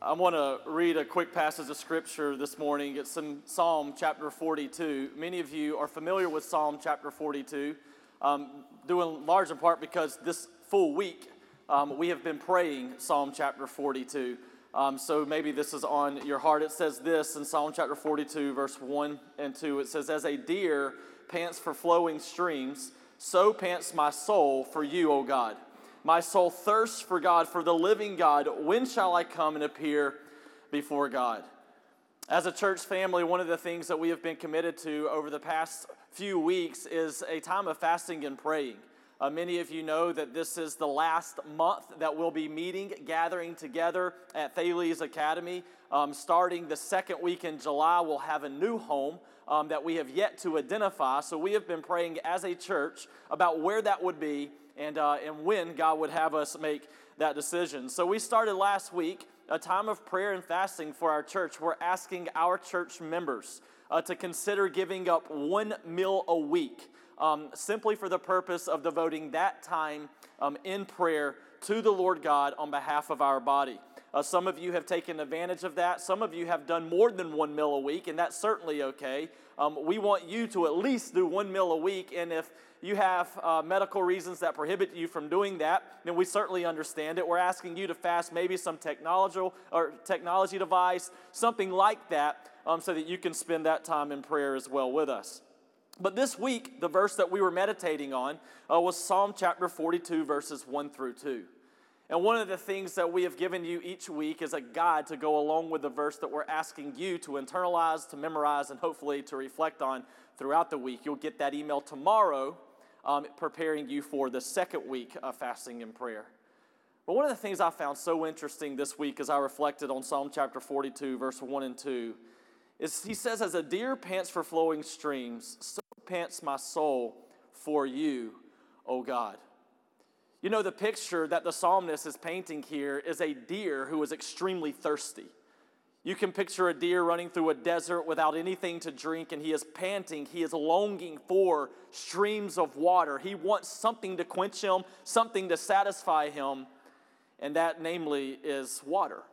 I want to read a quick passage of Scripture this morning. It's in Psalm chapter 42. Many of you are familiar with Psalm chapter 42, due in large in part because this full week we have been praying Psalm chapter 42. So maybe this is on your heart. It says this in Psalm chapter 42, verse 1 and 2. It says, "As a deer pants for flowing streams, so pants my soul for you, O God. My soul thirsts for God, for the living God. When shall I come and appear before God?" As a church family, one of the things that we have been committed to over the past few weeks is a time of fasting and praying. Many of you know that this is the last month that we'll be meeting, gathering together at Thales Academy. Starting the second week in July, we'll have a new home that we have yet to identify. So we have been praying as a church about where that would be and when God would have us make that decision. So we started last week a time of prayer and fasting for our church. We're asking our church members to consider giving up one meal a week, simply for the purpose of devoting that time in prayer to the Lord God on behalf of our body. Some of you have taken advantage of that. Some of you have done more than one meal a week, and that's certainly okay. We want you to at least do one meal a week, and if you have medical reasons that prohibit you from doing that, then we certainly understand it. We're asking you to fast maybe some technology device, something like that, so that you can spend that time in prayer as well with us. But this week, the verse that we were meditating on was Psalm chapter 42, verses 1 through 2. And one of the things that we have given you each week is a guide to go along with the verse that we're asking you to internalize, to memorize, and hopefully to reflect on throughout the week. You'll get that email tomorrow, preparing you for the second week of fasting and prayer. But one of the things I found so interesting this week as I reflected on Psalm chapter 42, verse 1 and 2, is he says, "As a deer pants for flowing streams, so pants my soul for you, O God." You know, the picture that the psalmist is painting here is a deer who is extremely thirsty. You can picture a deer running through a desert without anything to drink, and he is panting. He is longing for streams of water. He wants something to quench him, something to satisfy him, and that, namely, is water.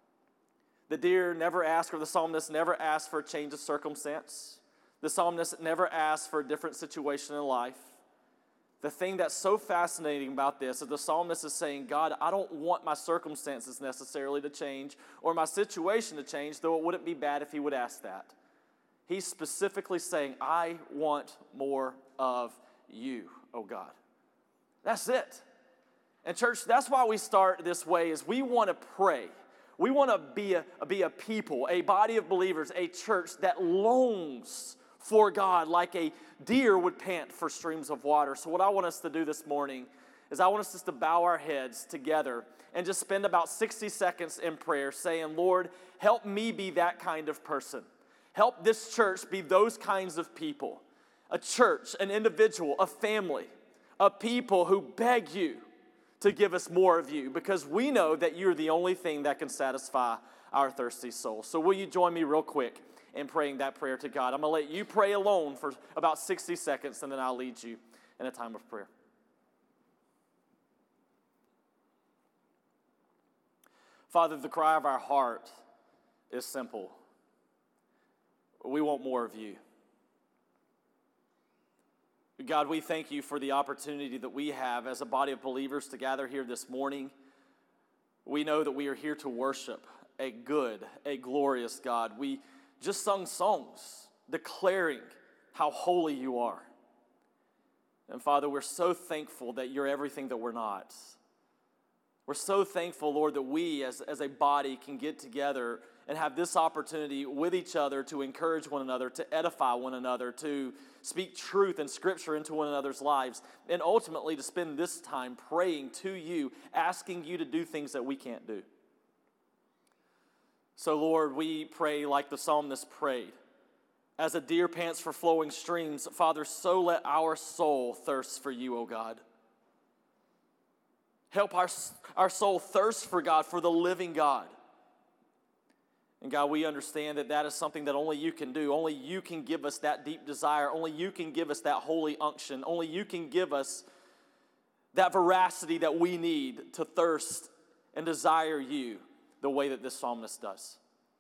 The deer never asks, or the psalmist never asks for a change of circumstance. The psalmist never asks for a different situation in life. The thing that's so fascinating about this is the psalmist is saying, God, I don't want my circumstances necessarily to change or my situation to change, though it wouldn't be bad if he would ask that. He's specifically saying, I want more of you, oh God. That's it. And church, that's why we start this way, is we want to pray. We want to be a people, a body of believers, a church that longs for God like a deer would pant for streams of water. So what I want us to do this morning is I want us just to bow our heads together and just spend about 60 seconds in prayer saying, Lord, help me be that kind of person. Help this church be those kinds of people. A church, an individual, a family, a people who beg you to give us more of you, because we know that you're the only thing that can satisfy our thirsty soul. So will you join me real quick in praying that prayer to God? I'm going to let you pray alone for about 60 seconds, and then I'll lead you in a time of prayer. Father, the cry of our heart is simple. We want more of you. God, we thank you for the opportunity that we have as a body of believers to gather here this morning. We know that we are here to worship a good, a glorious God. We just sung songs declaring how holy you are. And Father, we're so thankful that you're everything that we're not. We're so thankful, Lord, that we as a body can get together and have this opportunity with each other to encourage one another, to edify one another, to speak truth and scripture into one another's lives, and ultimately to spend this time praying to you, asking you to do things that we can't do. So, Lord, we pray like the psalmist prayed. As a deer pants for flowing streams, Father, so let our soul thirst for you, O God. Help our soul thirst for God, for the living God. And God, we understand that that is something that only you can do. Only you can give us that deep desire. Only you can give us that holy unction. Only you can give us that veracity that we need to thirst and desire you the way that this psalmist does.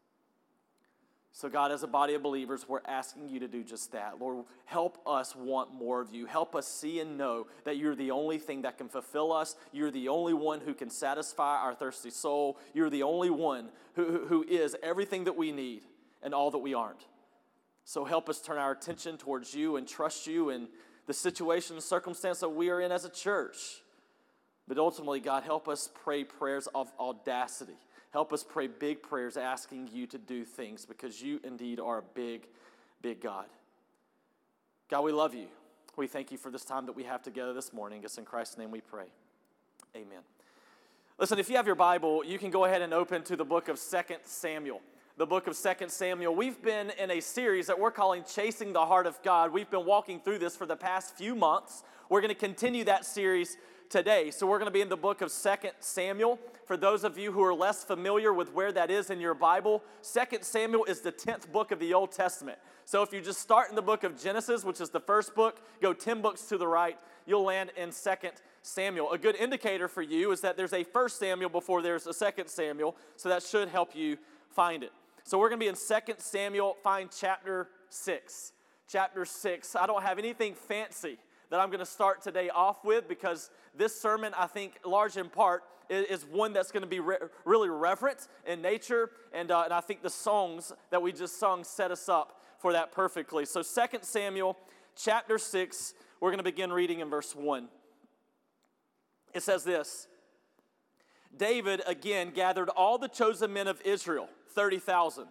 So God, as a body of believers, we're asking you to do just that. Lord, help us want more of you. Help us see and know that you're the only thing that can fulfill us. You're the only one who can satisfy our thirsty soul. You're the only one who is everything that we need and all that we aren't. So help us turn our attention towards you and trust you in the situation and circumstance that we are in as a church. But ultimately, God, help us pray prayers of audacity. Help us pray big prayers asking you to do things because you indeed are a big, big God. God, we love you. We thank you for this time that we have together this morning. It's in Christ's name we pray. Amen. Listen, if you have your Bible, you can go ahead and open to the book of 2 Samuel. The book of 2 Samuel. We've been in a series that we're calling Chasing the Heart of God. We've been walking through this for the past few months. We're going to continue that series today. So we're going to be in the book of 2 Samuel. For those of you who are less familiar with where that is in your Bible, 2 Samuel is the 10th book of the Old Testament. So if you just start in the book of Genesis, which is the first book, go 10 books to the right, you'll land in 2 Samuel. A good indicator for you is that there's a 1 Samuel before there's a 2 Samuel, so that should help you find it. So we're going to be in 2 Samuel, find chapter 6. Chapter 6. I don't have anything fancy that I'm going to start today off with because this sermon, I think, large in part, is one that's going to be really reverent in nature, and I think the songs that we just sung set us up for that perfectly. So 2 Samuel chapter 6, we're going to begin reading in verse 1. It says this: David again gathered all the chosen men of Israel, 30,000.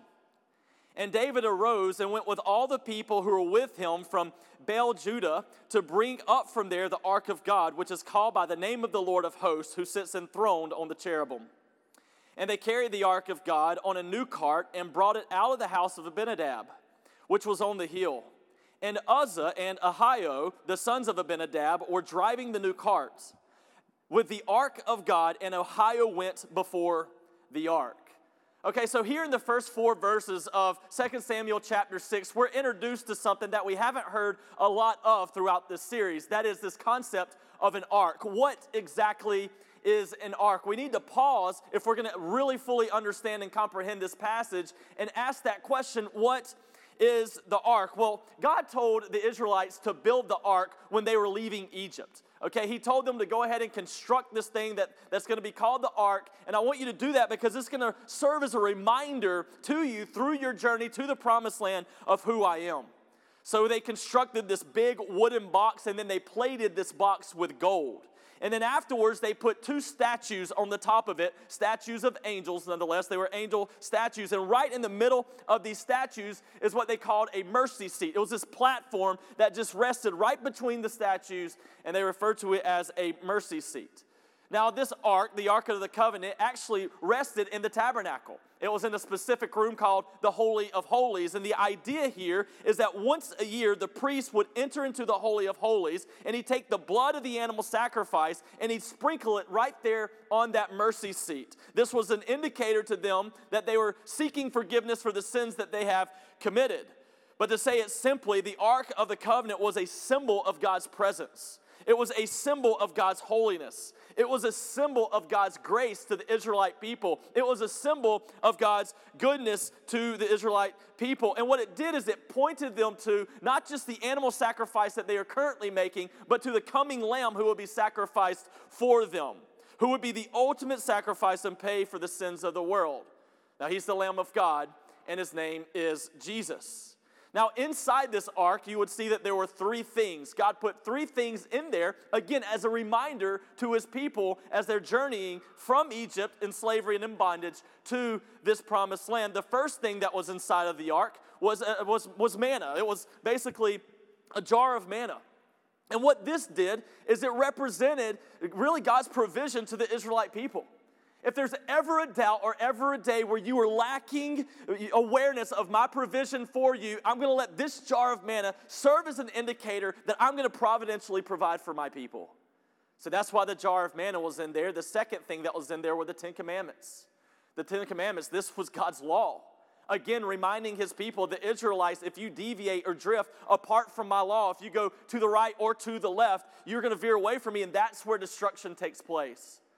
And David arose and went with all the people who were with him from Baal Judah to bring up from there the ark of God, which is called by the name of the Lord of hosts, who sits enthroned on the cherubim. And they carried the ark of God on a new cart and brought it out of the house of Abinadab, which was on the hill. And Uzzah and Ahio, the sons of Abinadab, were driving the new carts with the ark of God, and Ahio went before the ark. Okay, so here in the first 4 verses of 2 Samuel chapter 6, we're introduced to something that we haven't heard a lot of throughout this series. That is this concept of an ark. What exactly is an ark? We need to pause if we're going to really fully understand and comprehend this passage and ask that question, what is the ark? Well, God told the Israelites to build the ark when they were leaving Egypt. Okay, he told them to go ahead and construct this thing that's going to be called the ark. And I want you to do that because it's going to serve as a reminder to you through your journey to the promised land of who I am. So they constructed this big wooden box, and then they plated this box with gold. And then afterwards, they put 2 statues on the top of it, statues of angels, nonetheless. They were angel statues. And right in the middle of these statues is what they called a mercy seat. It was this platform that just rested right between the statues, and they referred to it as a mercy seat. Now, this ark, the Ark of the Covenant, actually rested in the tabernacle. It was in a specific room called the Holy of Holies. And the idea here is that once a year, the priest would enter into the Holy of Holies, and he'd take the blood of the animal sacrifice, and he'd sprinkle it right there on that mercy seat. This was an indicator to them that they were seeking forgiveness for the sins that they have committed. But to say it simply, the Ark of the Covenant was a symbol of God's presence. It was a symbol of God's holiness. It was a symbol of God's grace to the Israelite people. It was a symbol of God's goodness to the Israelite people. And what it did is it pointed them to not just the animal sacrifice that they are currently making, but to the coming lamb who will be sacrificed for them, who would be the ultimate sacrifice and pay for the sins of the world. Now, he's the Lamb of God, and his name is Jesus. Now, inside this ark, you would see that there were 3 things. God put 3 things in there, again, as a reminder to his people as they're journeying from Egypt in slavery and in bondage to this promised land. The first thing that was inside of the ark was manna. It was basically a jar of manna. And what this did is it represented really God's provision to the Israelite people. If there's ever a doubt or ever a day where you are lacking awareness of my provision for you, I'm going to let this jar of manna serve as an indicator that I'm going to providentially provide for my people. So that's why the jar of manna was in there. The second thing that was in there were the 10 Commandments. The 10 Commandments, this was God's law. Again, reminding his people, the Israelites, if you deviate or drift apart from my law, if you go to the right or to the left, you're going to veer away from me, and that's where destruction takes place.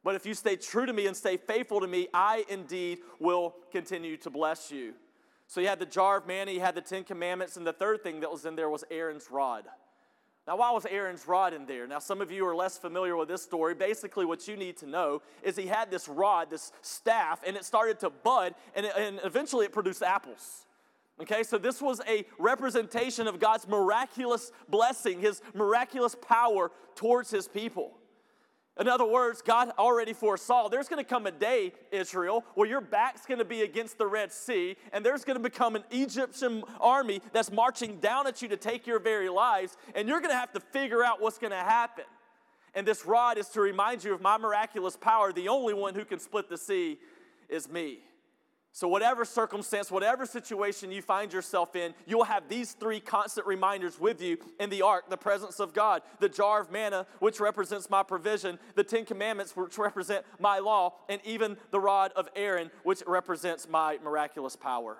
But if you stay true to me and stay faithful to me, I indeed will continue to bless you. So you had the jar of manna, you had the 10 Commandments, and the third thing that was in there was Aaron's rod. Now, why was Aaron's rod in there? Now, some of you are less familiar with this story. Basically, what you need to know is he had this rod, this staff, and it started to bud, and eventually it produced apples. Okay, so this was a representation of God's miraculous blessing, his miraculous power towards his people. In other words, God already foresaw there's going to come a day, Israel, where your back's going to be against the Red Sea, and there's going to become an Egyptian army that's marching down at you to take your very lives, and you're going to have to figure out what's going to happen. And this rod is to remind you of my miraculous power. The only one who can split the sea is me. So whatever circumstance, whatever situation you find yourself in, you'll have these three constant reminders with you in the ark: the presence of God, the jar of manna, which represents my provision, the 10 Commandments, which represent my law, and even the rod of Aaron, which represents my miraculous power.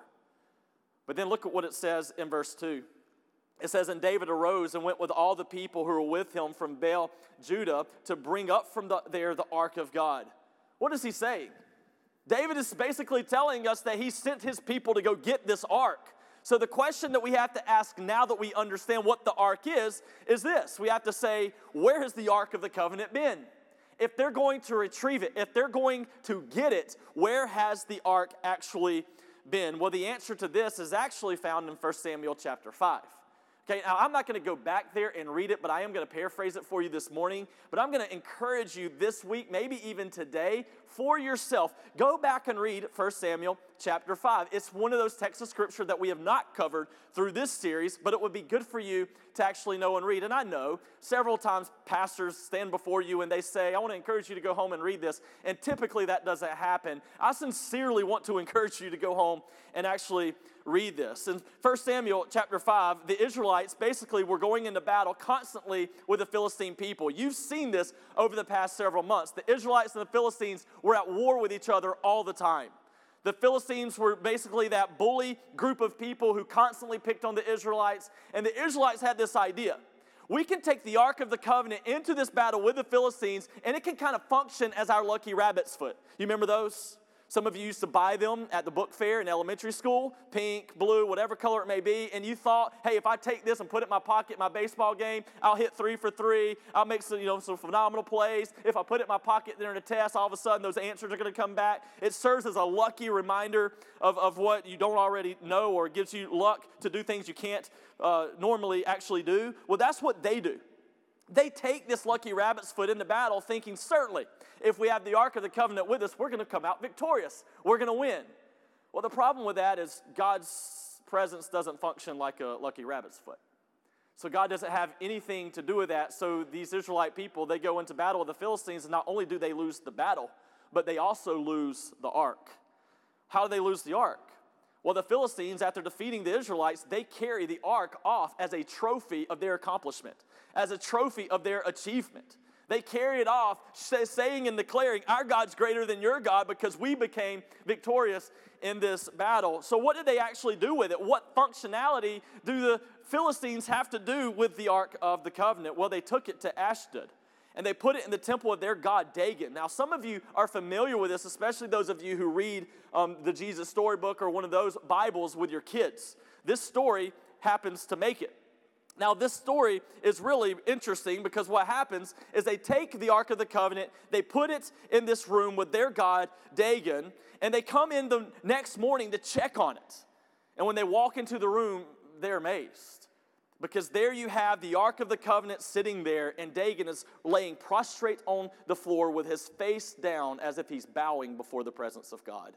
But then look at what it says in verse 2. It says, and David arose and went with all the people who were with him from Baal, Judah, to bring up from there the ark of God. What is he saying? David is basically telling us that he sent his people to go get this ark. So the question that we have to ask now that we understand what the ark is this. We have to say, where has the ark of the covenant been? If they're going to retrieve it, if they're going to get it, where has the ark actually been? Well, the answer to this is actually found in 1 Samuel chapter 5. Okay, now I'm not going to go back there and read it, but I am going to paraphrase it for you this morning. But I'm going to encourage you this week, maybe even today, for yourself. Go back and read 1 Samuel chapter 5. It's one of those texts of Scripture that we have not covered through this series, but it would be good for you to actually know and read. And I know several times pastors stand before you and they say, I want to encourage you to go home and read this. And typically that doesn't happen. I sincerely want to encourage you to go home and actually read this. In 1 Samuel chapter 5, the Israelites basically were going into battle constantly with the Philistine people. You've seen this over the past several months. The Israelites and the Philistines were at war with each other all the time. The Philistines were basically that bully group of people who constantly picked on the Israelites, and the Israelites had this idea. We can take the Ark of the Covenant into this battle with the Philistines, and it can kind of function as our lucky rabbit's foot. You remember those? Some of you used to buy them at the book fair in elementary school, pink, blue, whatever color it may be, and you thought, hey, if I take this and put it in my pocket in my baseball game, I'll hit 3 for 3, I'll make some phenomenal plays. If I put it in my pocket during a test, all of a sudden those answers are going to come back. It serves as a lucky reminder of what you don't already know, or gives you luck to do things you can't normally actually do. Well, that's what they do. They take this lucky rabbit's foot into battle thinking, certainly, if we have the Ark of the Covenant with us, we're going to come out victorious. We're going to win. Well, the problem with that is God's presence doesn't function like a lucky rabbit's foot. So God doesn't have anything to do with that. So these Israelite people, they go into battle with the Philistines, and not only do they lose the battle, but they also lose the ark. How do they lose the ark? Well, the Philistines, after defeating the Israelites, they carry the ark off as a trophy of their accomplishment, as a trophy of their achievement. They carry it off, saying and declaring, our God's greater than your God because we became victorious in this battle. So what did they actually do with it? What functionality do the Philistines have to do with the Ark of the Covenant? Well, they took it to Ashdod, and they put it in the temple of their god Dagon. Now, some of you are familiar with this, especially those of you who read the Jesus Storybook or one of those Bibles with your kids. This story happens to make it. Now, this story is really interesting because what happens is they take the Ark of the Covenant, they put it in this room with their god Dagon, and they come in the next morning to check on it. And when they walk into the room, they're amazed. Because there you have the Ark of the Covenant sitting there, and Dagon is laying prostrate on the floor with his face down as if he's bowing before the presence of God.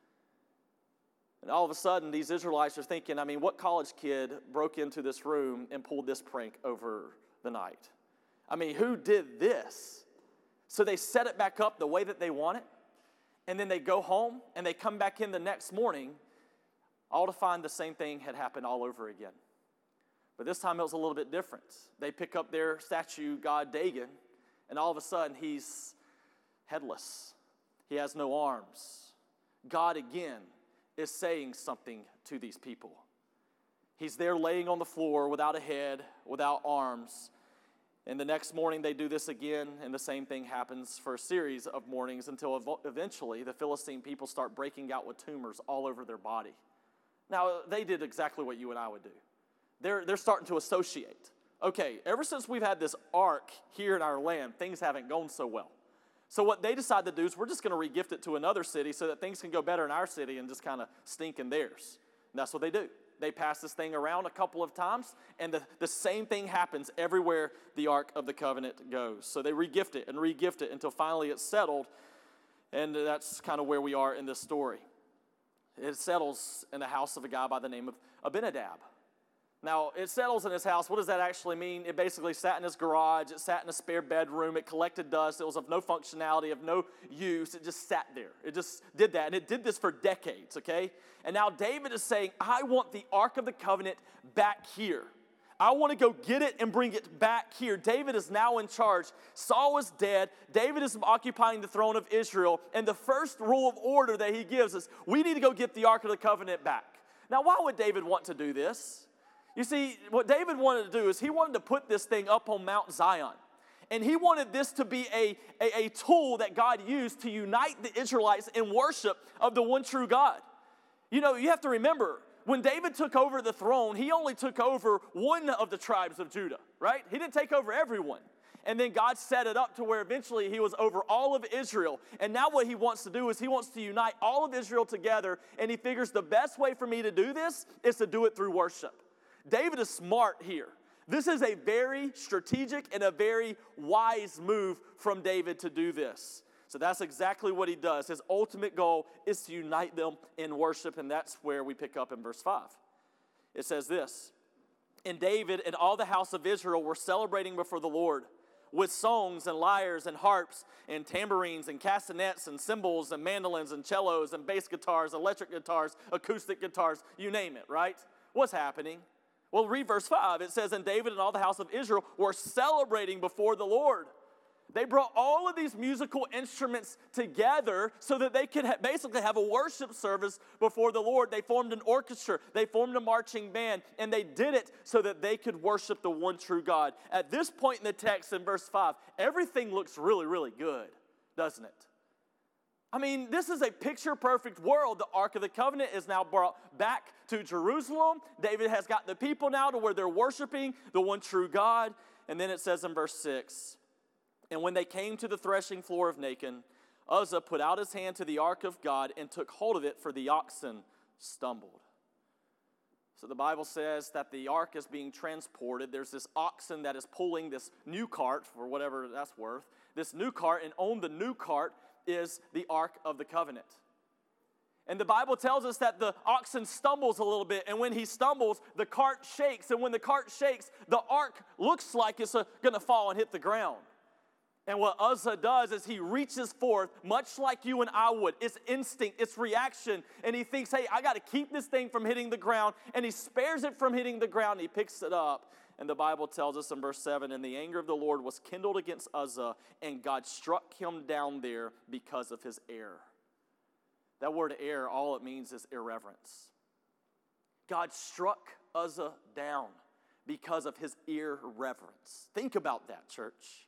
And all of a sudden, these Israelites are thinking, what college kid broke into this room and pulled this prank over the night? Who did this? So they set it back up the way that they want it, and then they go home, and they come back in the next morning, all to find the same thing had happened all over again. But this time it was a little bit different. They pick up their statue god Dagon, and all of a sudden he's headless. He has no arms. God again is saying something to these people. He's there laying on the floor without a head, without arms. And the next morning they do this again, and the same thing happens for a series of mornings until eventually the Philistine people start breaking out with tumors all over their body. Now, they did exactly what you and I would do. They're starting to associate. Okay, ever since we've had this ark here in our land, things haven't gone so well. So what they decide to do is we're just going to regift it to another city so that things can go better in our city and just kind of stink in theirs. And that's what they do. They pass this thing around a couple of times, and the same thing happens everywhere the Ark of the Covenant goes. So they regift it until finally it's settled, and that's kind of where we are in this story. It settles in the house of a guy by the name of Abinadab. Now, it settles in his house. What does that actually mean? It basically sat in his garage. It sat in a spare bedroom. It collected dust. It was of no functionality, of no use. It just sat there. It just did that, and it did this for decades, okay? And now David is saying, I want the Ark of the Covenant back here. I want to go get it and bring it back here. David is now in charge. Saul is dead. David is occupying the throne of Israel, and the first rule of order that he gives is, we need to go get the Ark of the Covenant back. Now, why would David want to do this? You see, what David wanted to do is he wanted to put this thing up on Mount Zion. And he wanted this to be a tool that God used to unite the Israelites in worship of the one true God. You know, you have to remember, when David took over the throne, he only took over one of the tribes of Judah, right? He didn't take over everyone. And then God set it up to where eventually he was over all of Israel. And now what he wants to do is he wants to unite all of Israel together. And he figures the best way for me to do this is to do it through worship. David is smart here. This is a very strategic and a very wise move from David to do this. So that's exactly what he does. His ultimate goal is to unite them in worship, and that's where we pick up in verse 5. It says this, and David and all the house of Israel were celebrating before the Lord with songs and lyres and harps and tambourines and castanets and cymbals and mandolins and cellos and bass guitars, electric guitars, acoustic guitars, you name it, right? What's happening? Well, read verse 5. It says, and David and all the house of Israel were celebrating before the Lord. They brought all of these musical instruments together so that they could basically have a worship service before the Lord. They formed an orchestra. They formed a marching band. And they did it so that they could worship the one true God. At this point in the text in verse 5, everything looks really, really good, doesn't it? I mean, this is a picture-perfect world. The Ark of the Covenant is now brought back to Jerusalem. David has got the people now to where they're worshiping the one true God. And then it says in verse 6, and when they came to the threshing floor of Nacon, Uzzah put out his hand to the ark of God and took hold of it, for the oxen stumbled. So the Bible says that the ark is being transported. There's this oxen that is pulling this new cart, for whatever that's worth, this new cart, and on the new cart is the Ark of the Covenant. And the Bible tells us that the oxen stumbles a little bit, and when he stumbles, the cart shakes, and when the cart shakes, the ark looks like it's going to fall and hit the ground. And what Uzzah does is he reaches forth, much like you and I would. It's instinct, it's reaction, and he thinks, hey, I got to keep this thing from hitting the ground, and he spares it from hitting the ground, and he picks it up. And the Bible tells us in verse 7, and the anger of the Lord was kindled against Uzzah, and God struck him down there because of his error. That word error, all it means is irreverence. God struck Uzzah down because of his irreverence. Think about that, church.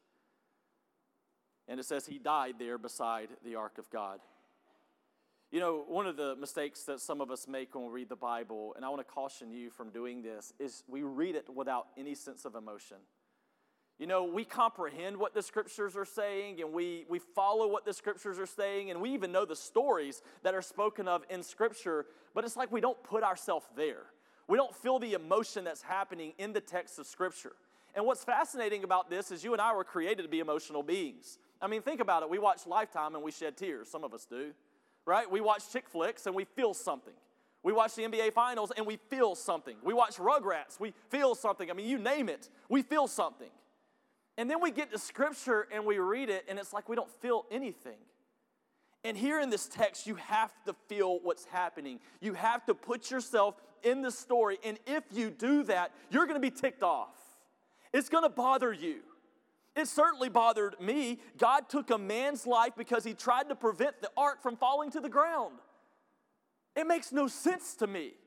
And it says he died there beside the ark of God. You know, one of the mistakes that some of us make when we read the Bible, and I want to caution you from doing this, is we read it without any sense of emotion. You know, we comprehend what the Scriptures are saying, and we follow what the Scriptures are saying, and we even know the stories that are spoken of in Scripture, but it's like we don't put ourselves there. We don't feel the emotion that's happening in the text of Scripture. And what's fascinating about this is you and I were created to be emotional beings. I mean, think about it. We watch Lifetime and we shed tears. Some of us do. Right? We watch chick flicks and we feel something. We watch the NBA Finals and we feel something. We watch Rugrats, we feel something. I mean, you name it, we feel something. And then we get to Scripture and we read it and it's like we don't feel anything. And here in this text, you have to feel what's happening. You have to put yourself in the story. And if you do that, you're going to be ticked off. It's going to bother you. It certainly bothered me. God took a man's life because he tried to prevent the ark from falling to the ground. It makes no sense to me.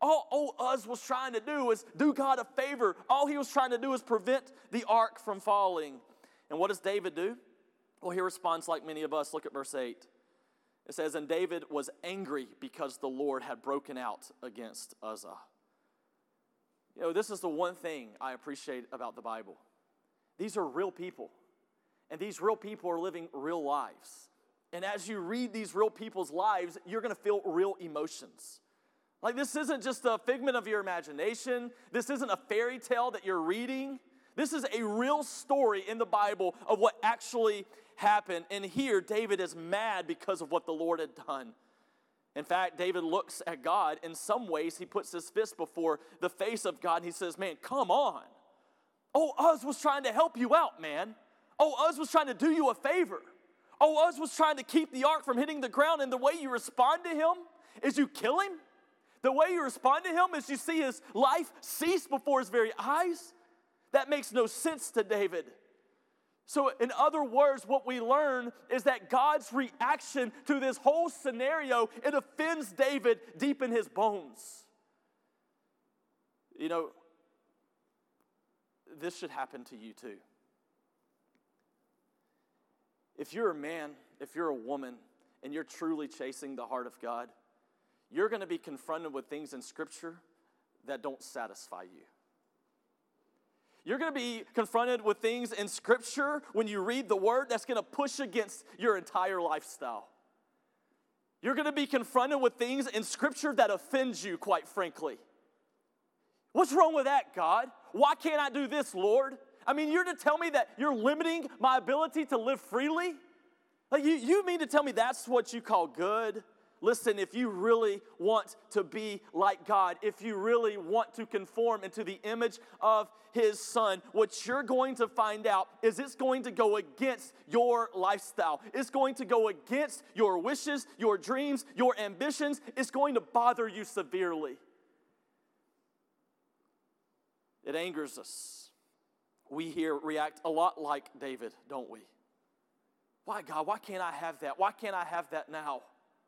All Uz was trying to do was do God a favor. All he was trying to do is prevent the ark from falling. And what does David do? Well, he responds like many of us. Look at verse 8. It says, and David was angry because the Lord had broken out against Uzzah. You know, this is the one thing I appreciate about the Bible. These are real people. And these real people are living real lives. And as you read these real people's lives, you're going to feel real emotions. Like, this isn't just a figment of your imagination. This isn't a fairy tale that you're reading. This is a real story in the Bible of what actually happened. And here, David is mad because of what the Lord had done. In fact, David looks at God. In some ways, he puts his fist before the face of God, and he says, man, come on. Uz was trying to help you out, man. Uz was trying to do you a favor. Uz was trying to keep the ark from hitting the ground, and the way you respond to him is you kill him. The way you respond to him is you see his life cease before his very eyes. That makes no sense to David. So in other words, what we learn is that God's reaction to this whole scenario, it offends David deep in his bones. You know, this should happen to you too. If you're a man, if you're a woman, and you're truly chasing the heart of God, you're going to be confronted with things in Scripture that don't satisfy you. You're going to be confronted with things in Scripture when you read the Word that's going to push against your entire lifestyle. You're going to be confronted with things in Scripture that offend you, quite frankly. What's wrong with that, God? Why can't I do this, Lord? I mean, you're to tell me that you're limiting my ability to live freely? Like, you mean to tell me that's what you call good? Listen, if you really want to be like God, if you really want to conform into the image of His Son, what you're going to find out is it's going to go against your lifestyle. It's going to go against your wishes, your dreams, your ambitions. It's going to bother you severely. It angers us. We here react a lot like David, don't we? Why, God? Why can't I have that? Why can't I have that now?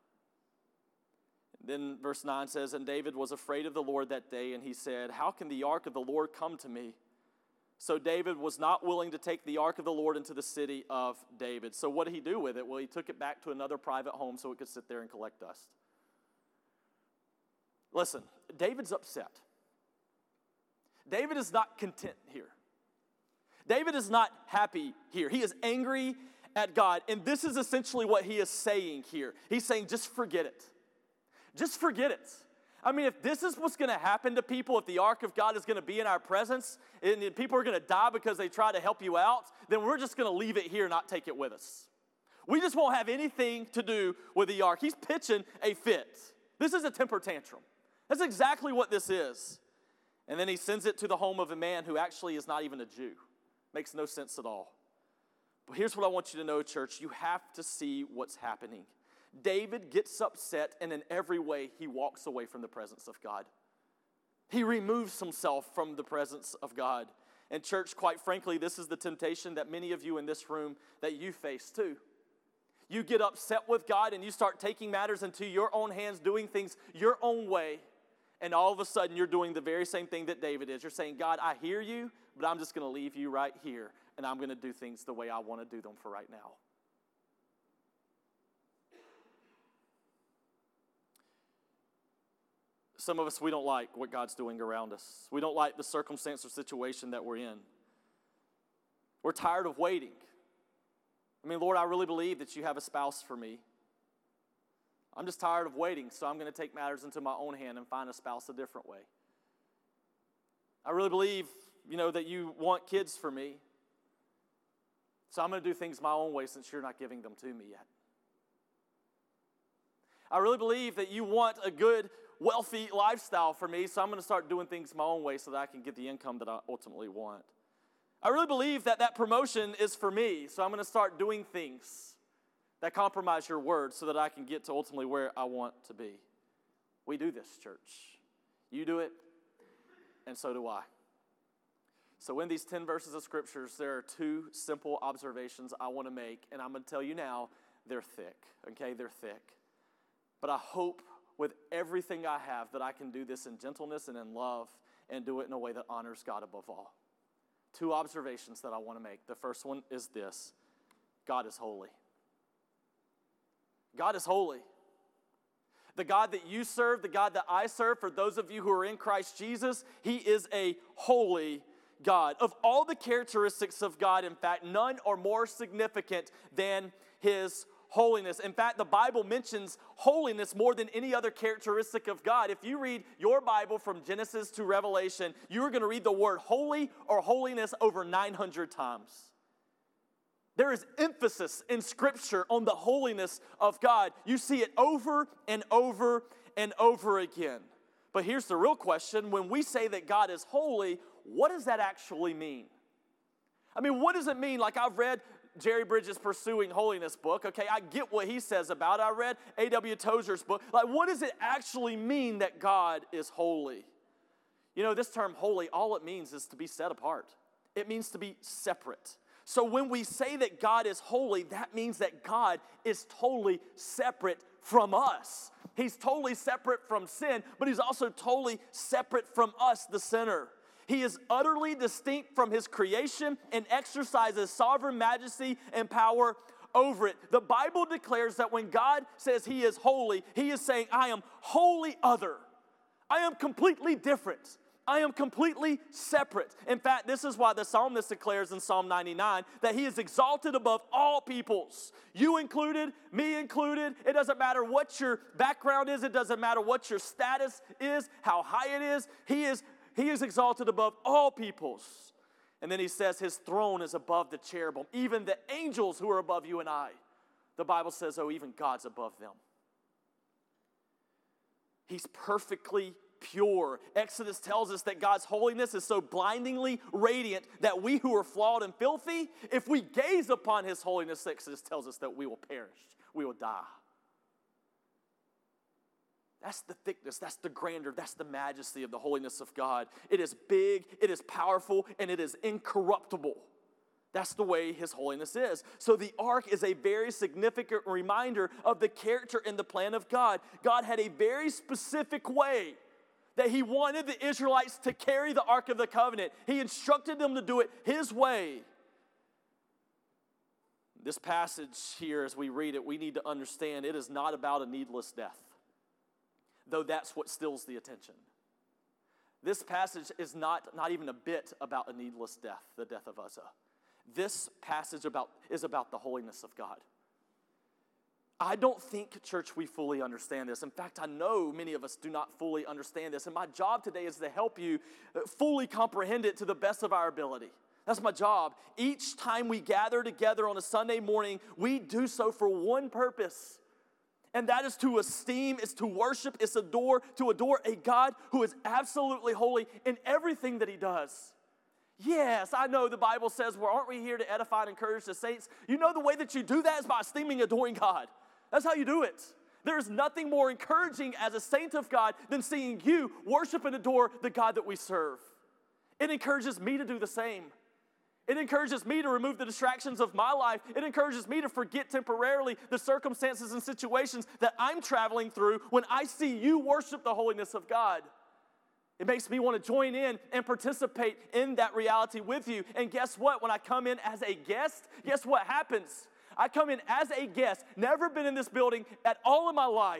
Then verse 9 says, and David was afraid of the Lord that day, and he said, how can the ark of the Lord come to me? So David was not willing to take the ark of the Lord into the city of David. So what did he do with it? Well, he took it back to another private home so it could sit there and collect dust. Listen, David's upset. David is not content here. David is not happy here. He is angry at God, and this is essentially what he is saying here. He's saying, just forget it. Just forget it. I mean, if this is what's going to happen to people, if the ark of God is going to be in our presence, and people are going to die because they try to help you out, then we're just going to leave it here and not take it with us. We just won't have anything to do with the ark. He's pitching a fit. This is a temper tantrum. That's exactly what this is. And then he sends it to the home of a man who actually is not even a Jew. Makes no sense at all. But here's what I want you to know, church. You have to see what's happening. David gets upset, and in every way, he walks away from the presence of God. He removes himself from the presence of God. And church, quite frankly, this is the temptation that many of you in this room, that you face too. You get upset with God, and you start taking matters into your own hands, doing things your own way, and all of a sudden, you're doing the very same thing that David is. You're saying, God, I hear you, but I'm just going to leave you right here, and I'm going to do things the way I want to do them for right now. Some of us, we don't like what God's doing around us. We don't like the circumstance or situation that we're in. We're tired of waiting. I mean, Lord, I really believe that you have a spouse for me. I'm just tired of waiting, so I'm going to take matters into my own hand and find a spouse a different way. I really believe, that you want kids for me, so I'm going to do things my own way since you're not giving them to me yet. I really believe that you want a good, wealthy lifestyle for me, so I'm going to start doing things my own way so that I can get the income that I ultimately want. I really believe that promotion is for me, so I'm going to start doing things that compromise your word so that I can get to ultimately where I want to be. We do this, church. You do it, and so do I. So in these 10 verses of scriptures, there are two simple observations I want to make, and I'm going to tell you now, they're thick, okay? They're thick. But I hope with everything I have that I can do this in gentleness and in love and do it in a way that honors God above all. 2 observations that I want to make. The first one is this: God is holy. God is holy. The God that you serve, the God that I serve, for those of you who are in Christ Jesus, He is a holy God. Of all the characteristics of God, in fact, none are more significant than His holiness. In fact, the Bible mentions holiness more than any other characteristic of God. If you read your Bible from Genesis to Revelation, you're going to read the word holy or holiness over 900 times. There is emphasis in Scripture on the holiness of God. You see it over and over and over again. But here's the real question. When we say that God is holy, what does that actually mean? I mean, what does it mean? Like, I've read Jerry Bridges' Pursuing Holiness book. Okay, I get what he says about it. I read A.W. Tozer's book. Like, what does it actually mean that God is holy? You know, this term holy, all it means is to be set apart. It means to be separate. So when we say that God is holy, that means that God is totally separate from us. He's totally separate from sin, but He's also totally separate from us, the sinner. He is utterly distinct from His creation and exercises sovereign majesty and power over it. The Bible declares that when God says He is holy, He is saying, I am wholly other. I am completely different. I am completely separate. In fact, this is why the psalmist declares in Psalm 99 that He is exalted above all peoples. You included, me included. It doesn't matter what your background is. It doesn't matter what your status is, how high it is. He is exalted above all peoples. And then He says His throne is above the cherubim. Even the angels who are above you and I. The Bible says, oh, even God's above them. He's perfectly pure. Exodus tells us that God's holiness is so blindingly radiant that we who are flawed and filthy, if we gaze upon His holiness, Exodus tells us that we will perish. We will die. That's the thickness, that's the grandeur, that's the majesty of the holiness of God. It is big, it is powerful, and it is incorruptible. That's the way His holiness is. So the ark is a very significant reminder of the character and the plan of God. God had a very specific way that He wanted the Israelites to carry the Ark of the Covenant. He instructed them to do it His way. This passage here, as we read it, we need to understand it is not about a needless death, though that's what steals the attention. This passage is not even a bit about a needless death, the death of Uzzah. This passage is about the holiness of God. I don't think, church, we fully understand this. In fact, I know many of us do not fully understand this. And my job today is to help you fully comprehend it to the best of our ability. That's my job. Each time we gather together on a Sunday morning, we do so for one purpose. And that is to esteem, is to worship, is to adore a God who is absolutely holy in everything that He does. Yes, I know the Bible says, well, aren't we here to edify and encourage the saints? You know the way that you do that is by esteeming, adoring God. That's how you do it. There's nothing more encouraging as a saint of God than seeing you worship and adore the God that we serve. It encourages me to do the same. It encourages me to remove the distractions of my life. It encourages me to forget temporarily the circumstances and situations that I'm traveling through when I see you worship the holiness of God. It makes me want to join in and participate in that reality with you. And guess what? When I come in as a guest, guess what happens? I come in as a guest, never been in this building at all in my life.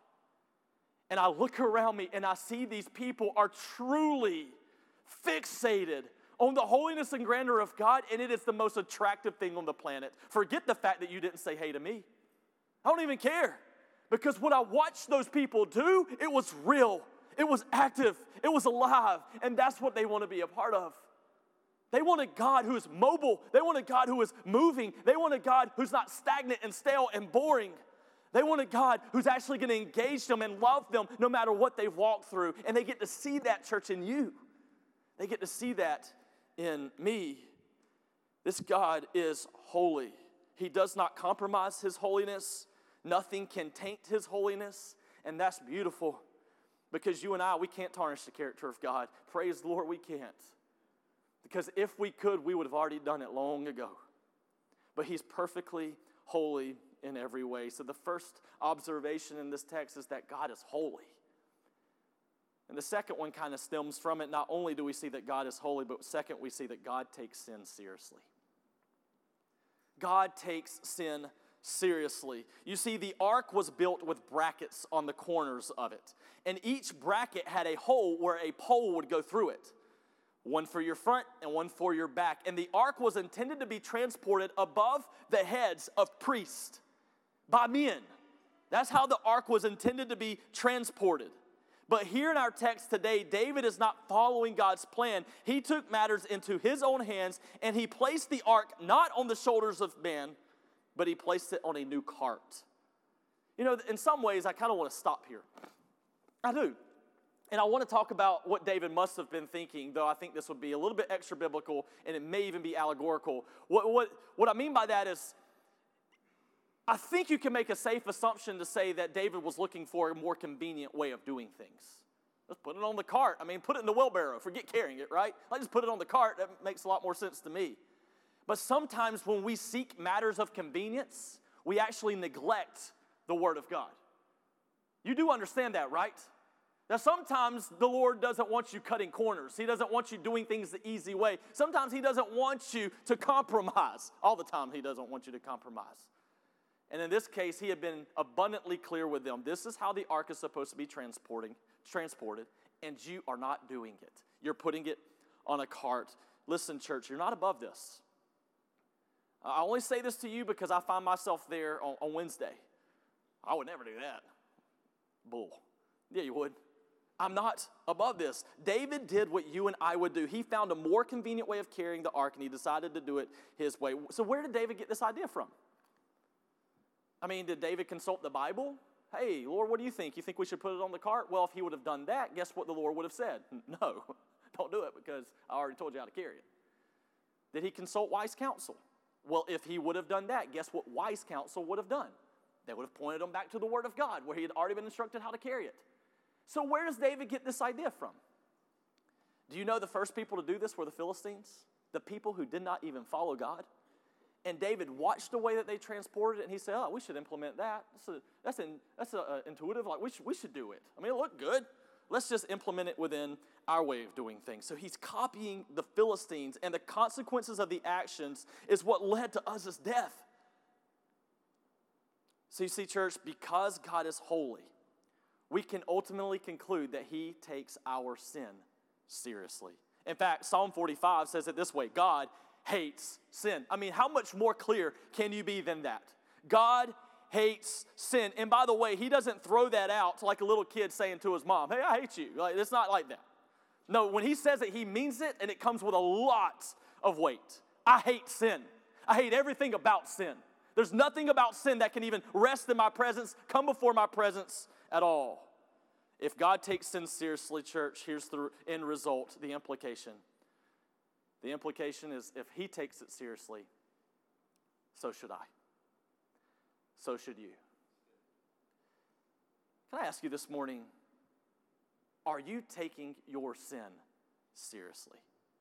And I look around me and I see these people are truly fixated on the holiness and grandeur of God, and it is the most attractive thing on the planet. Forget the fact that you didn't say hey to me. I don't even care. Because what I watched those people do, it was real. It was active. It was alive. And that's what they want to be a part of. They want a God who is mobile. They want a God who is moving. They want a God who's not stagnant and stale and boring. They want a God who's actually going to engage them and love them no matter what they've walked through. And they get to see that, church, in you. They get to see that in me. This God is holy. He does not compromise His holiness. Nothing can taint His holiness. And that's beautiful. Because you and I, we can't tarnish the character of God. Praise the Lord, we can't. Because if we could, we would have already done it long ago. But He's perfectly holy in every way. So the first observation in this text is that God is holy. And the second one kind of stems from it. Not only do we see that God is holy, but second, we see that God takes sin seriously. God takes sin seriously. You see, the ark was built with brackets on the corners of it. And each bracket had a hole where a pole would go through it. One for your front and one for your back. And the ark was intended to be transported above the heads of priests by men. That's how the ark was intended to be transported. But here in our text today, David is not following God's plan. He took matters into his own hands, and he placed the ark not on the shoulders of man, but he placed it on a new cart. You know, in some ways, I kind of want to stop here. I do. And I want to talk about what David must have been thinking, though I think this would be a little bit extra biblical, and it may even be allegorical. What I mean by that is, I think you can make a safe assumption to say that David was looking for a more convenient way of doing things. Let's put it on the cart. I mean, put it in the wheelbarrow. Forget carrying it, right? Like, just put it on the cart. That makes a lot more sense to me. But sometimes when we seek matters of convenience, we actually neglect the Word of God. You do understand that, right? Now, sometimes the Lord doesn't want you cutting corners. He doesn't want you doing things the easy way. Sometimes He doesn't want you to compromise. All the time, He doesn't want you to compromise. And in this case, he had been abundantly clear with them. This is how the ark is supposed to be transported, and you are not doing it. You're putting it on a cart. Listen, church, you're not above this. I only say this to you because I find myself there on Wednesday. I would never do that. Bull. Yeah, you would. I'm not above this. David did what you and I would do. He found a more convenient way of carrying the ark, and he decided to do it his way. So where did David get this idea from? I mean, did David consult the Bible? Hey, Lord, what do you think? You think we should put it on the cart? Well, if he would have done that, guess what the Lord would have said? No, don't do it because I already told you how to carry it. Did he consult wise counsel? Well, if he would have done that, guess what wise counsel would have done? They would have pointed him back to the Word of God where he had already been instructed how to carry it. So where does David get this idea from? Do you know the first people to do this were the Philistines? The people who did not even follow God? And David watched the way that they transported it, and he said, oh, we should implement that. That's intuitive. Like, we should do it. I mean, it looked good. Let's just implement it within our way of doing things. So he's copying the Philistines, and the consequences of the actions is what led to Uzzah's death. So you see, church, because God is holy, we can ultimately conclude that he takes our sin seriously. In fact, Psalm 45 says it this way: God hates sin. I mean, how much more clear can you be than that? God hates sin. And by the way, he doesn't throw that out like a little kid saying to his mom, hey, I hate you. Like, it's not like that. No, when he says it, he means it, and it comes with a lot of weight. I hate sin. I hate everything about sin. There's nothing about sin that can even rest in my presence, come before my presence at all. If God takes sin seriously, church, here's the end result, the implication. The implication is if he takes it seriously, so should I. So should you. Can I ask you this morning, are you taking your sin seriously?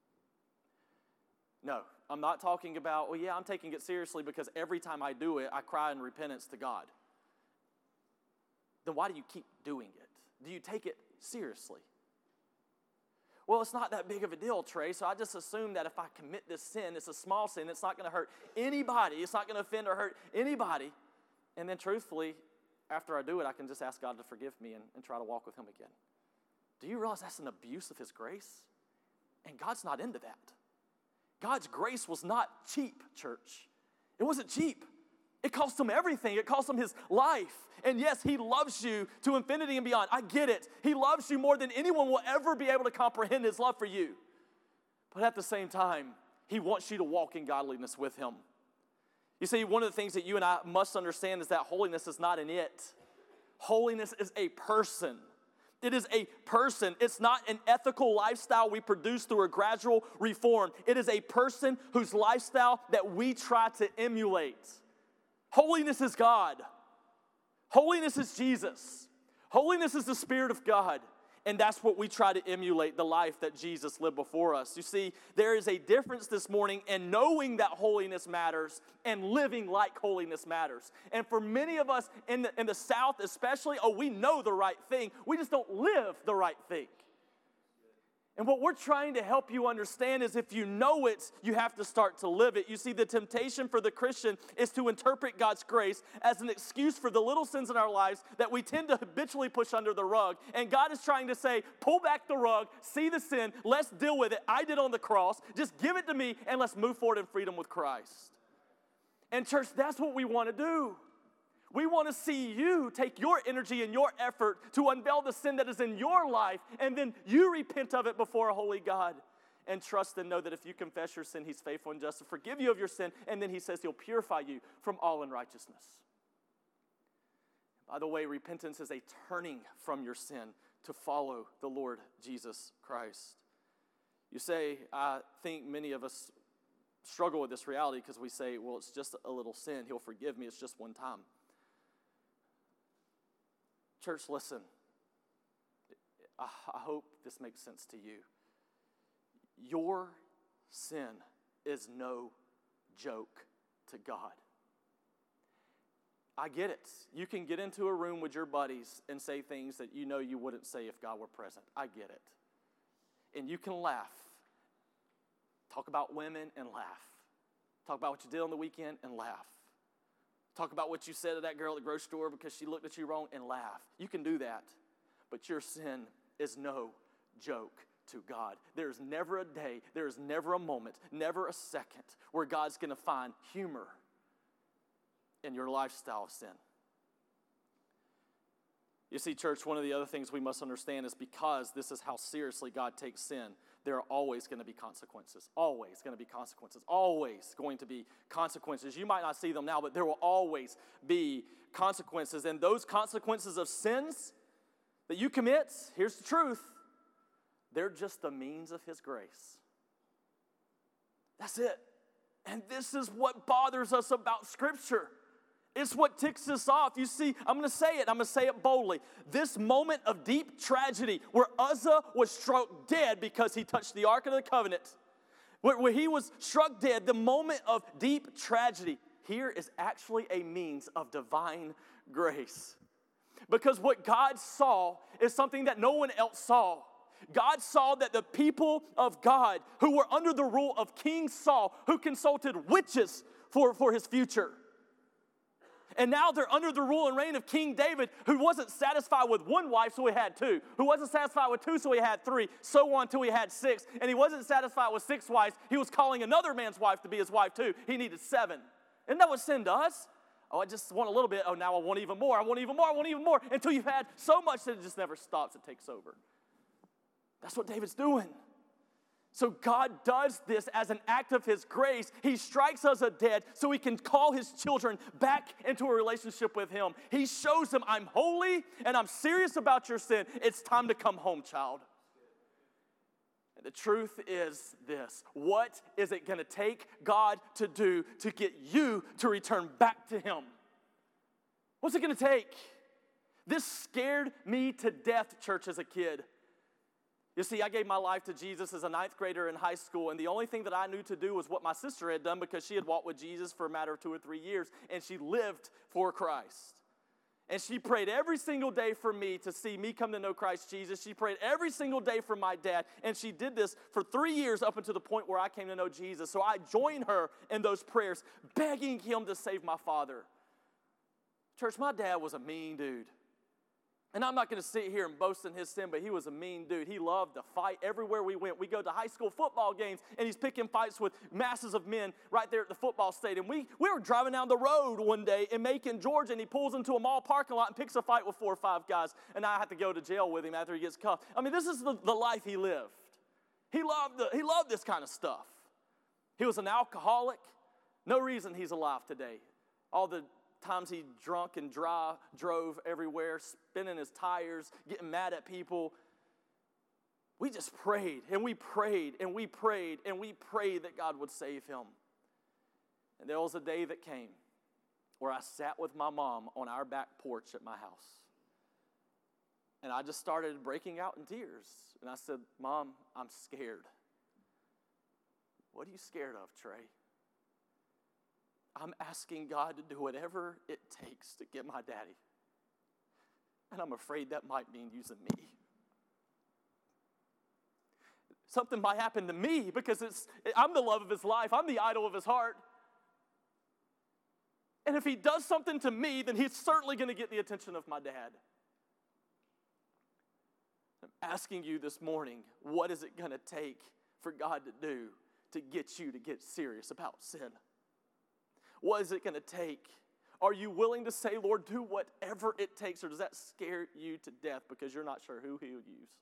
No, I'm not talking about, well, yeah, I'm taking it seriously because every time I do it, I cry in repentance to God. Then why do you keep doing it? Do you take it seriously? Well, it's not that big of a deal, Trey, so I just assume that if I commit this sin, it's a small sin, it's not going to hurt anybody, it's not going to offend or hurt anybody. And then truthfully, after I do it, I can just ask God to forgive me and try to walk with him again. Do you realize that's an abuse of his grace? And God's not into that. God's grace was not cheap, church. It wasn't cheap. It cost him everything. It cost him his life. And yes, he loves you to infinity and beyond. I get it. He loves you more than anyone will ever be able to comprehend his love for you. But at the same time, he wants you to walk in godliness with him. You see, one of the things that you and I must understand is that holiness is not an it. Holiness is a person. It is a person. It's not an ethical lifestyle we produce through a gradual reform. It is a person whose lifestyle that we try to emulate. Holiness is God. Holiness is Jesus. Holiness is the Spirit of God. And that's what we try to emulate, the life that Jesus lived before us. You see, there is a difference this morning in knowing that holiness matters and living like holiness matters. And for many of us in the South especially, we know the right thing. We just don't live the right thing. And what we're trying to help you understand is if you know it, you have to start to live it. You see, the temptation for the Christian is to interpret God's grace as an excuse for the little sins in our lives that we tend to habitually push under the rug. And God is trying to say, pull back the rug, see the sin, let's deal with it. I did on the cross. Just give it to me, and let's move forward in freedom with Christ. And church, that's what we want to do. We want to see you take your energy and your effort to unveil the sin that is in your life, and then you repent of it before a holy God and trust and know that if you confess your sin, He's faithful and just to forgive you of your sin, and then He says He'll purify you from all unrighteousness. By the way, repentance is a turning from your sin to follow the Lord Jesus Christ. You say, I think many of us struggle with this reality because we say, well, it's just a little sin. He'll forgive me. It's just one time. Church, listen, I hope this makes sense to you. Your sin is no joke to God. I get it. You can get into a room with your buddies and say things that you know you wouldn't say if God were present. I get it. And you can laugh. Talk about women and laugh. Talk about what you did on the weekend and laugh. Talk about what you said to that girl at the grocery store because she looked at you wrong and laugh. You can do that, but your sin is no joke to God. There is never a day, there is never a moment, never a second where God's going to find humor in your lifestyle of sin. You see, church, one of the other things we must understand is because this is how seriously God takes sin, there are always going to be consequences. Always going to be consequences. Always going to be consequences. You might not see them now, but there will always be consequences. And those consequences of sins that you commit, here's the truth, they're just the means of His grace. That's it. And this is what bothers us about Scripture. It's what ticks us off. You see, I'm going to say it boldly. This moment of deep tragedy where Uzzah was struck dead because he touched the Ark of the Covenant, where he was struck dead, the moment of deep tragedy, here is actually a means of divine grace. Because what God saw is something that no one else saw. God saw that the people of God who were under the rule of King Saul, who consulted witches for his future, and now they're under the rule and reign of King David, who wasn't satisfied with one wife, so he had two. Who wasn't satisfied with two, so he had three. So on until he had six. And he wasn't satisfied with six wives. He was calling another man's wife to be his wife too. He needed 7. Isn't that what sin does? Oh, I just want a little bit. Oh, now I want even more. I want even more. I want even more. Until you've had so much that it just never stops. It takes over. That's what David's doing. So God does this as an act of His grace. He strikes us dead so He can call His children back into a relationship with Him. He shows them, I'm holy and I'm serious about your sin. It's time to come home, child. And the truth is this. What is it going to take God to do to get you to return back to Him? What's it going to take? This scared me to death, church, as a kid. You see, I gave my life to Jesus as a 9th grader in high school, and the only thing that I knew to do was what my sister had done because she had walked with Jesus for a matter of 2 or 3 years, and she lived for Christ. And she prayed every single day for me to see me come to know Christ Jesus. She prayed every single day for my dad, and she did this for 3 years up until the point where I came to know Jesus. So I joined her in those prayers, begging Him to save my father. Church, my dad was a mean dude. And I'm not going to sit here and boast in his sin, but he was a mean dude. He loved to fight everywhere we went. We go to high school football games, and he's picking fights with masses of men right there at the football stadium. We were driving down the road one day in Macon, Georgia, and he pulls into a mall parking lot and picks a fight with 4 or 5 guys, and I have to go to jail with him after he gets cuffed. I mean, this is the life he lived. He loved this kind of stuff. He was an alcoholic. No reason he's alive today. All the times he drunk and drove everywhere, spinning his tires, getting mad at people. We just prayed, and we prayed, and we prayed, and we prayed that God would save him. And there was a day that came where I sat with my mom on our back porch at my house. And I just started breaking out in tears. And I said, Mom, I'm scared. What are you scared of, Trey? I'm asking God to do whatever it takes to get my daddy. And I'm afraid that might mean using me. Something might happen to me because I'm the love of his life. I'm the idol of his heart. And if he does something to me, then he's certainly going to get the attention of my dad. I'm asking you this morning, what is it going to take for God to do to get you to get serious about sin? What is it going to take? Are you willing to say, Lord, do whatever it takes, or does that scare you to death because you're not sure who he would use?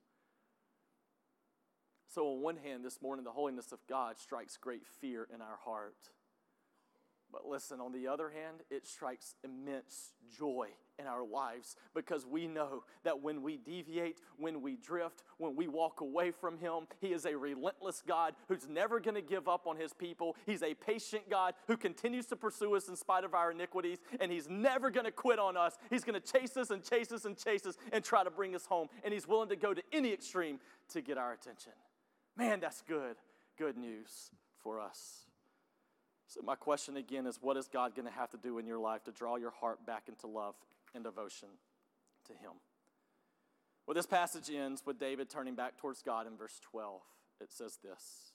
So on one hand, this morning, the holiness of God strikes great fear in our heart. But listen, on the other hand, it strikes immense joy in our lives because we know that when we deviate, when we drift, when we walk away from him, he is a relentless God who's never going to give up on his people. He's a patient God who continues to pursue us in spite of our iniquities, and he's never going to quit on us. He's going to chase us and chase us and chase us and try to bring us home, and he's willing to go to any extreme to get our attention. Man, that's good news for us. So my question again is, what is God going to have to do in your life to draw your heart back into love and devotion to him? Well, this passage ends with David turning back towards God in verse 12. It says this,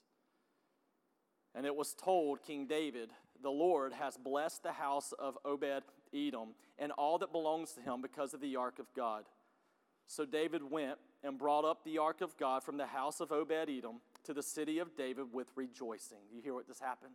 and it was told King David, the Lord has blessed the house of Obed-Edom and all that belongs to him because of the ark of God. So David went and brought up the ark of God from the house of Obed-Edom to the city of David with rejoicing. You hear what just happened?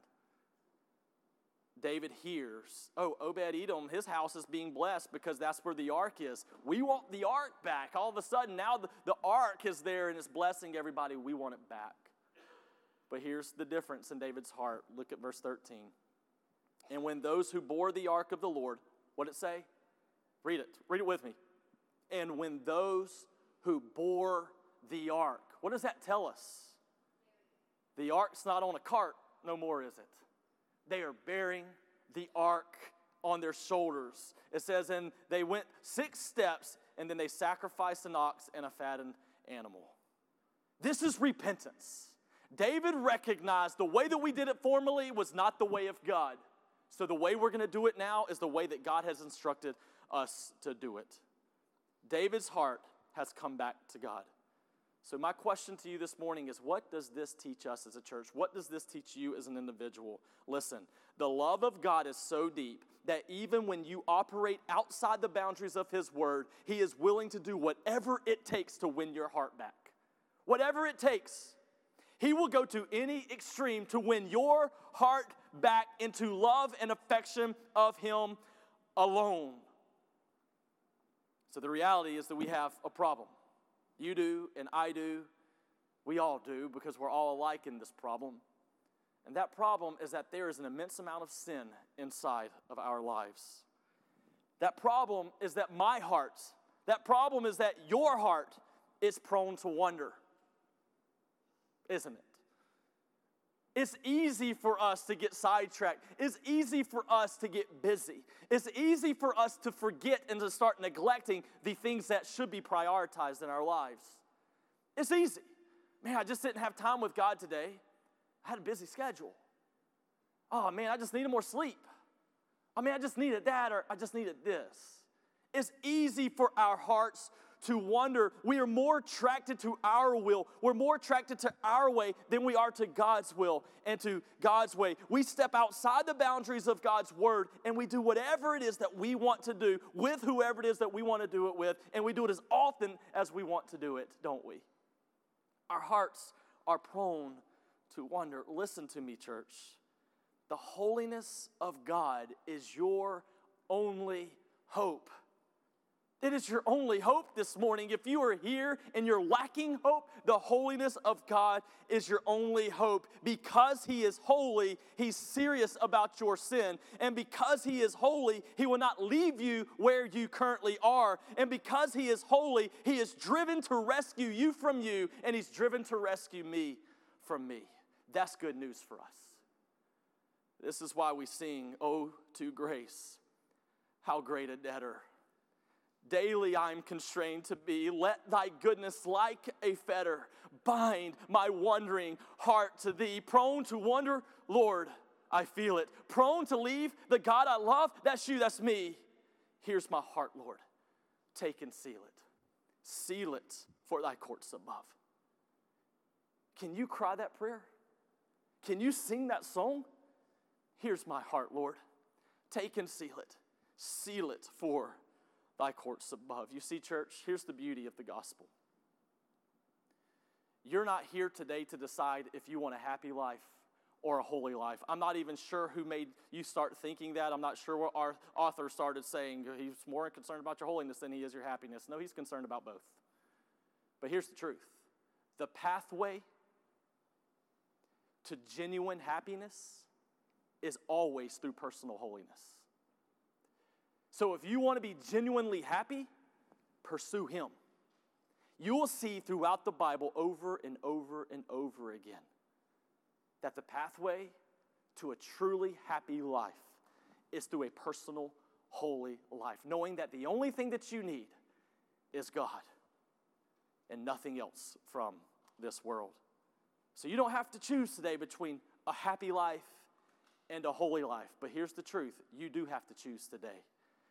David hears, oh, Obed-Edom, his house is being blessed because that's where the ark is. We want the ark back. All of a sudden, now the ark is there and it's blessing everybody. We want it back. But here's the difference in David's heart. Look at verse 13. And when those who bore the ark of the Lord, what did it say? Read it with me. And when those who bore the ark, what does that tell us? The ark's not on a cart no more, is it? They are bearing the ark on their shoulders. It says, and they went 6 steps, and then they sacrificed an ox and a fattened animal. This is repentance. David recognized the way that we did it formerly was not the way of God. So the way we're going to do it now is the way that God has instructed us to do it. David's heart has come back to God. So my question to you this morning is, what does this teach us as a church? What does this teach you as an individual? Listen, the love of God is so deep that even when you operate outside the boundaries of his word, he is willing to do whatever it takes to win your heart back. Whatever it takes. He will go to any extreme to win your heart back into love and affection of him alone. So the reality is that we have a problem. You do, and I do. We all do, because we're all alike in this problem. And that problem is that there is an immense amount of sin inside of our lives. That problem is that that problem is that your heart is prone to wander. Isn't it? It's easy for us to get sidetracked. It's easy for us to get busy. It's easy for us to forget and to start neglecting the things that should be prioritized in our lives. It's easy. Man, I just didn't have time with God today. I had a busy schedule. Oh, man, I just needed more sleep. I mean, I just needed that, or I just needed this. It's easy for our hearts to wonder. We are more attracted to our will. We're more attracted to our way than we are to God's will and to God's way. We step outside the boundaries of God's word, and we do whatever it is that we want to do with whoever it is that we want to do it with, and we do it as often as we want to do it, don't we? Our hearts are prone to wander. Listen to me, church. The holiness of God is your only hope. It is your only hope this morning. If you are here and you're lacking hope, the holiness of God is your only hope. Because he is holy, he's serious about your sin. And because he is holy, he will not leave you where you currently are. And because he is holy, he is driven to rescue you from you, and he's driven to rescue me from me. That's good news for us. This is why we sing, "Oh, to grace, how great a debtor Daily I'm constrained to be. Let thy goodness like a fetter bind my wandering heart to thee. Prone to wander, Lord, I feel it. Prone to leave the God I love, that's you, that's me. Here's my heart, Lord. Take and seal it. Seal it for thy courts above. Can you cry that prayer? Can you sing that song? Here's my heart, Lord. Take and seal it. Seal it for thy courts above. You see, church, here's the beauty of the gospel. You're not here today to decide if you want a happy life or a holy life. I'm not even sure who made you start thinking that. I'm not sure what our author started saying. He's more concerned about your holiness than he is your happiness. No, he's concerned about both. But here's the truth. The pathway to genuine happiness is always through personal holiness. So if you want to be genuinely happy, pursue him. You will see throughout the Bible over and over and over again that the pathway to a truly happy life is through a personal, holy life, knowing that the only thing that you need is God and nothing else from this world. So you don't have to choose today between a happy life and a holy life. But here's the truth. You do have to choose today.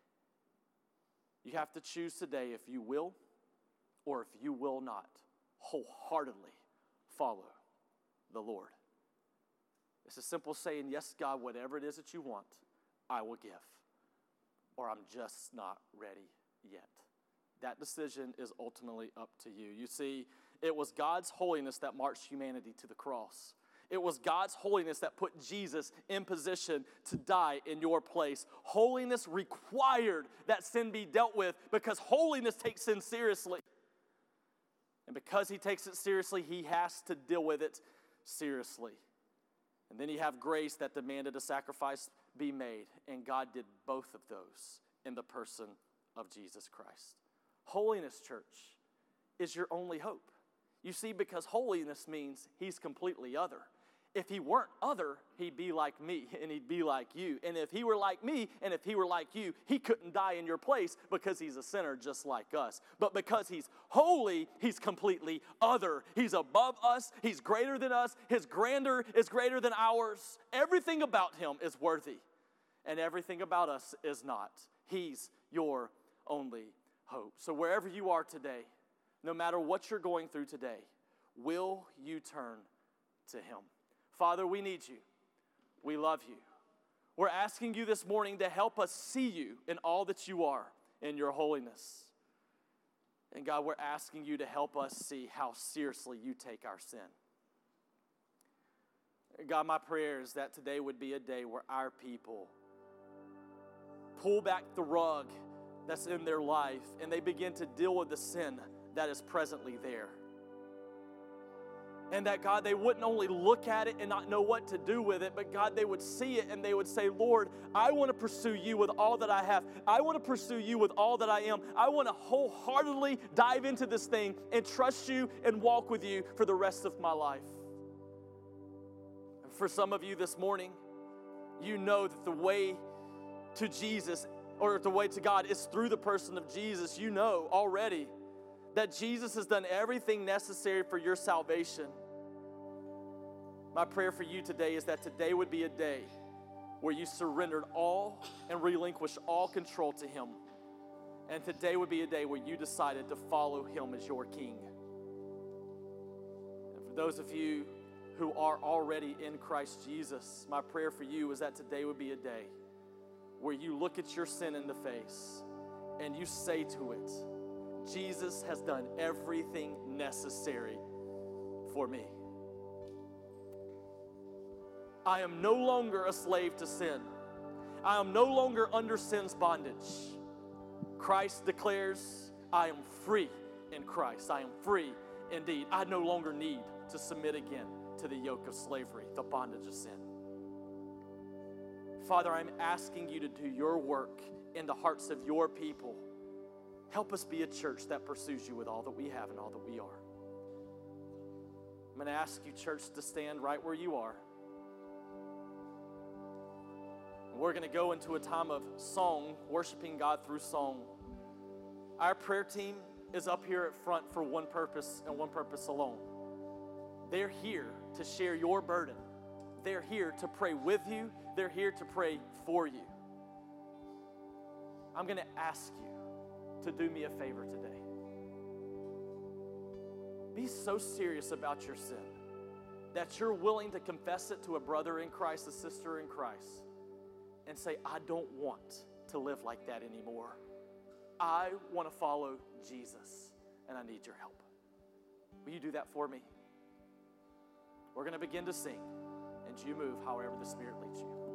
You have to choose today if you will or if you will not wholeheartedly follow the Lord. It's a simple saying, yes, God, whatever it is that you want, I will give. Or I'm just not ready yet. That decision is ultimately up to you. You see, it was God's holiness that marched humanity to the cross. It was God's holiness that put Jesus in position to die in your place. Holiness required that sin be dealt with because holiness takes sin seriously. And because he takes it seriously, he has to deal with it seriously. And then you have grace that demanded a sacrifice be made. And God did both of those in the person of Jesus Christ. Holiness, church, is your only hope. You see, because holiness means he's completely other. If he weren't other, he'd be like me and he'd be like you. And if he were like me and if he were like you, he couldn't die in your place because he's a sinner just like us. But because he's holy, he's completely other. He's above us. He's greater than us. His grandeur is greater than ours. Everything about him is worthy and everything about us is not. He's your only hope. So wherever you are today, no matter what you're going through today, will you turn to him? Father, we need you. We love you. We're asking you this morning to help us see you in all that you are in your holiness. And God, we're asking you to help us see how seriously you take our sin. God, my prayer is that today would be a day where our people pull back the rug that's in their life and they begin to deal with the sin that is presently there. And that, God, they wouldn't only look at it and not know what to do with it, but, God, they would see it and they would say, Lord, I want to pursue you with all that I have. I want to pursue you with all that I am. I want to wholeheartedly dive into this thing and trust you and walk with you for the rest of my life. And for some of you this morning, you know that the way to Jesus or the way to God is through the person of Jesus. You know already that Jesus has done everything necessary for your salvation. My prayer for you today is that today would be a day where you surrendered all and relinquished all control to him. And today would be a day where you decided to follow him as your king. And for those of you who are already in Christ Jesus, my prayer for you is that today would be a day where you look at your sin in the face and you say to it, Jesus has done everything necessary for me. I am no longer a slave to sin. I am no longer under sin's bondage. Christ declares, I am free in Christ. I am free indeed. I no longer need to submit again to the yoke of slavery, the bondage of sin. Father, I'm asking you to do your work in the hearts of your people. Help us be a church that pursues you with all that we have and all that we are. I'm going to ask you, church, to stand right where you are. And we're going to go into a time of song, worshiping God through song. Our prayer team is up here at front for one purpose and one purpose alone. They're here to share your burden. They're here to pray with you. They're here to pray for you. I'm going to ask you to do me a favor today. Be so serious about your sin that you're willing to confess it to a brother in Christ, a sister in Christ, and say, I don't want to live like that anymore. I want to follow Jesus, and I need your help. Will you do that for me? We're going to begin to sing, and you move however the Spirit leads you.